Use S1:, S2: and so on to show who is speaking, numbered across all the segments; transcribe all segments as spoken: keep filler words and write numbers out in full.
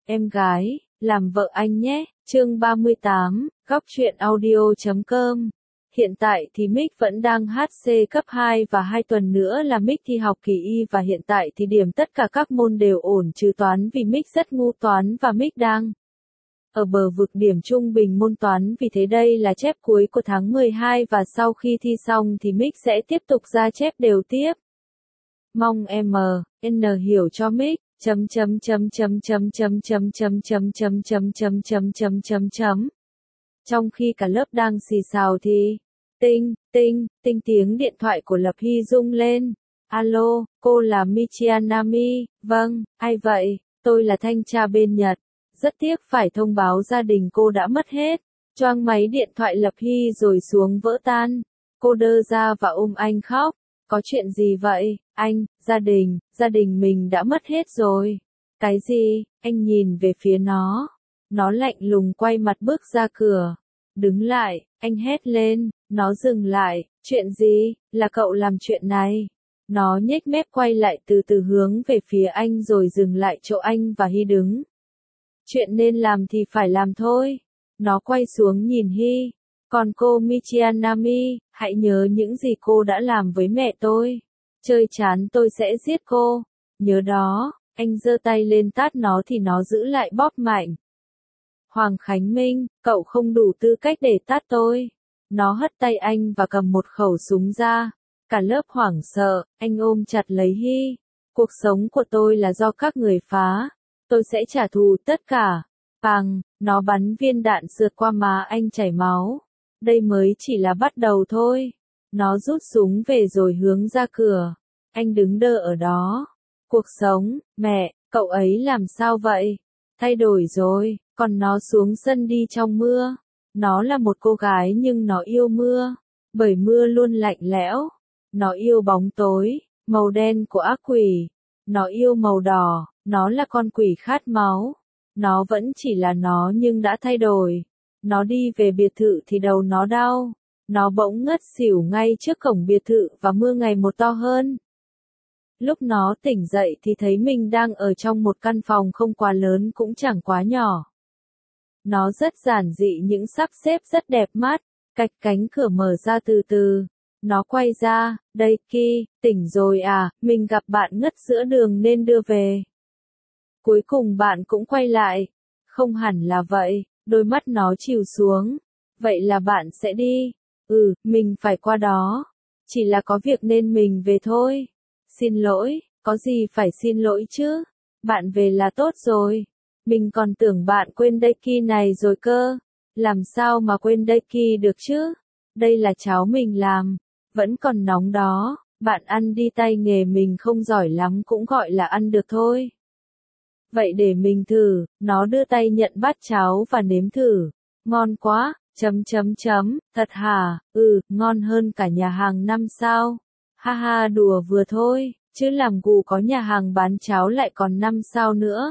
S1: em gái, làm vợ anh nhé, chương ba mươi tám, góc truyện audio chấm com. Hiện tại thì Mick vẫn đang hát xê cấp hai và hai tuần nữa là Mick thi học kỳ Y và hiện tại thì điểm tất cả các môn đều ổn trừ toán vì Mick rất ngu toán và Mick đang ở bờ vực điểm trung bình môn toán, vì thế đây là chép cuối của tháng mười hai và sau khi thi xong thì Mick sẽ tiếp tục ra chép đều tiếp. Mong em N hiểu cho Mick. chấm chấm chấm chấm chấm chấm chấm chấm chấm chấm chấm chấm chấm chấm chấm chấm. Trong khi cả lớp đang xì xào thì tinh tinh tinh tiếng điện thoại của Lập Hy rung lên. Alo, cô là Michianami. Vâng, ai vậy? Tôi là thanh tra bên Nhật. Rất tiếc phải thông báo gia đình cô đã mất hết. Choang máy điện thoại Lập Hy rồi xuống vỡ tan. Cô đơ ra và ôm anh khóc. Có chuyện gì vậy, anh? Gia đình, gia đình mình đã mất hết rồi. Cái gì? Anh nhìn về phía nó. Nó lạnh lùng quay mặt bước ra cửa. Đứng lại, anh hét lên. Nó dừng lại. Chuyện gì? Là cậu làm chuyện này. Nó nhếch mép quay lại từ từ hướng về phía anh rồi dừng lại chỗ anh và Hy đứng. Chuyện nên làm thì phải làm thôi. Nó quay xuống nhìn Hy. Còn cô Michianami, hãy nhớ những gì cô đã làm với mẹ tôi. Chơi chán tôi sẽ giết cô. Nhớ đó, anh giơ tay lên tát nó thì nó giữ lại bóp mạnh. Hoàng Khánh Minh, cậu không đủ tư cách để tát tôi. Nó hất tay anh và cầm một khẩu súng ra. Cả lớp hoảng sợ, anh ôm chặt lấy Hy. Cuộc sống của tôi là do các người phá. Tôi sẽ trả thù tất cả. Pằng, nó bắn viên đạn sượt qua má anh chảy máu. Đây mới chỉ là bắt đầu thôi. Nó rút súng về rồi hướng ra cửa. Anh đứng đơ ở đó. Cuộc sống, mẹ, cậu ấy làm sao vậy? Thay đổi rồi, còn nó xuống sân đi trong mưa. Nó là một cô gái nhưng nó yêu mưa. Bởi mưa luôn lạnh lẽo. Nó yêu bóng tối, màu đen của ác quỷ. Nó yêu màu đỏ, nó là con quỷ khát máu. Nó vẫn chỉ là nó nhưng đã thay đổi. Nó đi về biệt thự thì đầu nó đau. Nó bỗng ngất xỉu ngay trước cổng biệt thự và mưa ngày một to hơn. Lúc nó tỉnh dậy thì thấy mình đang ở trong một căn phòng không quá lớn cũng chẳng quá nhỏ. Nó rất giản dị những sắp xếp rất đẹp mắt. Cạch cánh cửa mở ra từ từ. Nó quay ra, đây Ki, tỉnh rồi à, mình gặp bạn ngất giữa đường nên đưa về. Cuối cùng bạn cũng quay lại. Không hẳn là vậy. Đôi mắt nó chìm xuống. Vậy là bạn sẽ đi. Ừ, mình phải qua đó. Chỉ là có việc nên mình về thôi. Xin lỗi, có gì phải xin lỗi chứ. Bạn về là tốt rồi. Mình còn tưởng bạn quên Daiki này rồi cơ. Làm sao mà quên Daiki được chứ? Đây là cháo mình làm. Vẫn còn nóng đó. Bạn ăn đi, tay nghề mình không giỏi lắm cũng gọi là ăn được thôi. Vậy để mình thử. Nó đưa tay nhận bát cháo và nếm thử. Ngon quá, chấm chấm chấm, thật hả? Ừ, ngon hơn cả nhà hàng năm sao? Ha ha, đùa vừa thôi, chứ làm gù có nhà hàng bán cháo lại còn năm sao nữa.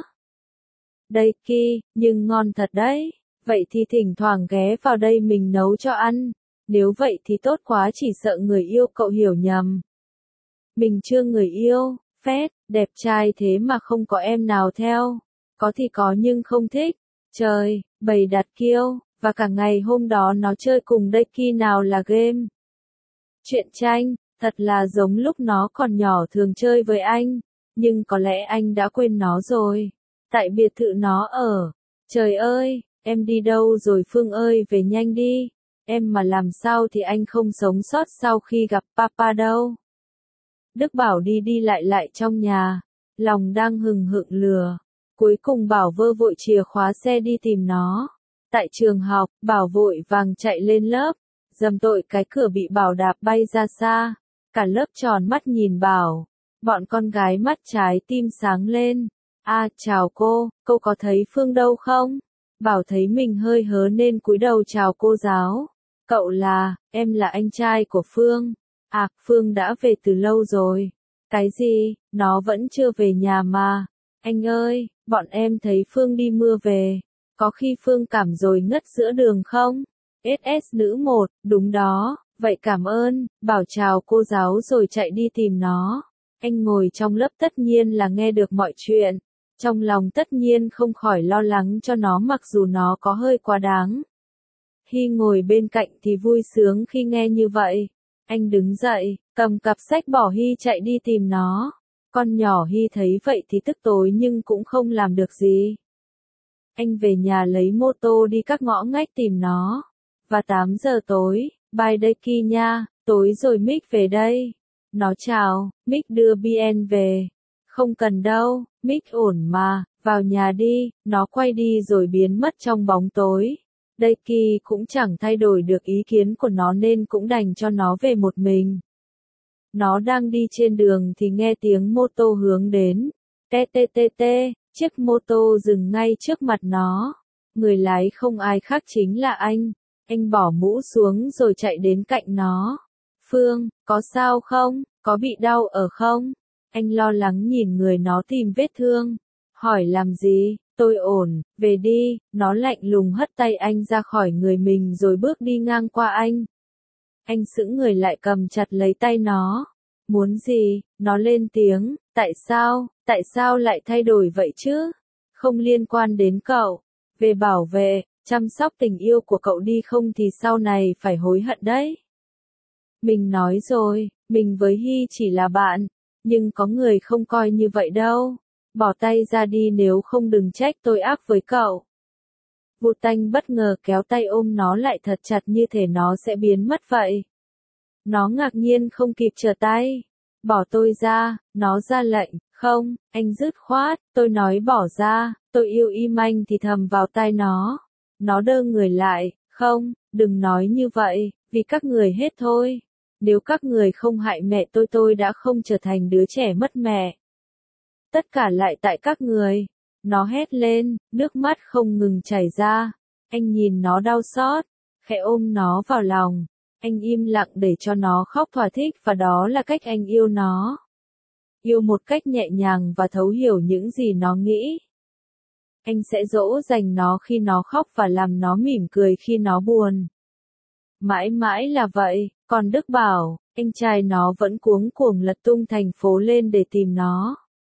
S1: Đây Ki, nhưng ngon thật đấy. Vậy thì thỉnh thoảng ghé vào đây mình nấu cho ăn. Nếu vậy thì tốt quá, chỉ sợ người yêu cậu hiểu nhầm. Mình chưa người yêu. Phét, đẹp trai thế mà không có em nào theo. Có thì có nhưng không thích. Trời, bầy đặt kiêu. Và cả ngày hôm đó nó chơi cùng Daiki nào là game. Truyện tranh, thật là giống lúc nó còn nhỏ thường chơi với anh. Nhưng có lẽ anh đã quên nó rồi. Tại biệt thự nó ở. Trời ơi, em đi đâu rồi Phương ơi, về nhanh đi. Em mà làm sao thì anh không sống sót sau khi gặp Papa đâu. Đức Bảo đi đi lại lại trong nhà. Lòng đang hừng hực lửa. Cuối cùng Bảo vơ vội chìa khóa xe đi tìm nó. Tại trường học, Bảo vội vàng chạy lên lớp. Dầm tội cái cửa bị Bảo đạp bay ra xa. Cả lớp tròn mắt nhìn Bảo. Bọn con gái mắt trái tim sáng lên. À, chào cô, cô có thấy Phương đâu không? Bảo thấy mình hơi hớ nên cúi đầu chào cô giáo. Cậu là, em là anh trai của Phương. À, Phương đã về từ lâu rồi. Cái gì, nó vẫn chưa về nhà mà. Anh ơi, bọn em thấy Phương đi mưa về. Có khi Phương cảm rồi ngất giữa đường không? ét ét nữ một, đúng đó, vậy cảm ơn. Bảo chào cô giáo rồi chạy đi tìm nó. Anh ngồi trong lớp tất nhiên là nghe được mọi chuyện. Trong lòng tất nhiên không khỏi lo lắng cho nó mặc dù nó có hơi quá đáng. Hy ngồi bên cạnh thì vui sướng khi nghe như vậy. Anh đứng dậy, cầm cặp sách bỏ Hy chạy đi tìm nó. Con nhỏ Hy thấy vậy thì tức tối nhưng cũng không làm được gì. Anh về nhà lấy mô tô đi các ngõ ngách tìm nó. Và tám giờ tối, bye đây Ki nha, tối rồi Mick về đây. Nó chào, Mick đưa Bien về. Không cần đâu, Mick ổn mà, vào nhà đi, nó quay đi rồi biến mất trong bóng tối. Đây Ki cũng chẳng thay đổi được ý kiến của nó nên cũng đành cho nó về một mình. Nó đang đi trên đường thì nghe tiếng mô tô hướng đến. Tê tê tê tê, chiếc mô tô dừng ngay trước mặt nó. Người lái không ai khác chính là anh. Anh bỏ mũ xuống rồi chạy đến cạnh nó. Phương, có sao không? Có bị đau ở không? Anh lo lắng nhìn người nó tìm vết thương. Hỏi làm gì? Tôi ổn, về đi. Nó lạnh lùng hất tay anh ra khỏi người mình rồi bước đi ngang qua anh. Anh sững người lại cầm chặt lấy tay nó. Muốn gì? Nó lên tiếng. Tại sao? Tại sao lại thay đổi vậy chứ? Không liên quan đến cậu. Về bảo vệ, chăm sóc tình yêu của cậu đi không thì sau này phải hối hận đấy. Mình nói rồi, mình với Hy chỉ là bạn. Nhưng có người không coi như vậy đâu. Bỏ tay ra đi nếu không đừng trách tôi ác với cậu. Vụt tanh bất ngờ kéo tay ôm nó lại thật chặt như thể nó sẽ biến mất vậy. Nó ngạc nhiên không kịp trở tay. Bỏ tôi ra, nó ra lệnh, không, anh dứt khoát, tôi nói bỏ ra, tôi yêu im anh thì thầm vào tai nó. Nó đơ người lại, không, đừng nói như vậy, vì các người hết thôi. Nếu các người không hại mẹ tôi tôi đã không trở thành đứa trẻ mất mẹ. Tất cả lại tại các người. Nó hét lên, nước mắt không ngừng chảy ra. Anh nhìn nó đau xót, khẽ ôm nó vào lòng. Anh im lặng để cho nó khóc thỏa thích và đó là cách anh yêu nó. Yêu một cách nhẹ nhàng và thấu hiểu những gì nó nghĩ. Anh sẽ dỗ dành nó khi nó khóc và làm nó mỉm cười khi nó buồn. Mãi mãi là vậy, còn Đức bảo, anh trai nó vẫn cuống cuồng lật tung thành phố lên để tìm nó.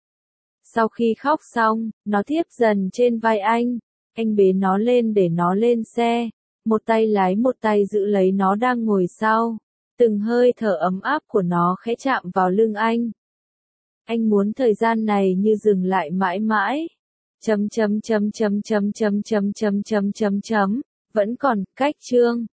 S1: Sau khi khóc xong, nó thiếp dần trên vai anh. Anh bế nó lên để nó lên xe. Một tay lái một tay giữ lấy nó đang ngồi sau. Từng hơi thở ấm áp của nó khẽ chạm vào lưng anh. Anh muốn thời gian này như dừng lại mãi mãi. Chấm chấm chấm chấm chấm chấm chấm chấm chấm chấm chấm. Vẫn còn cách chương.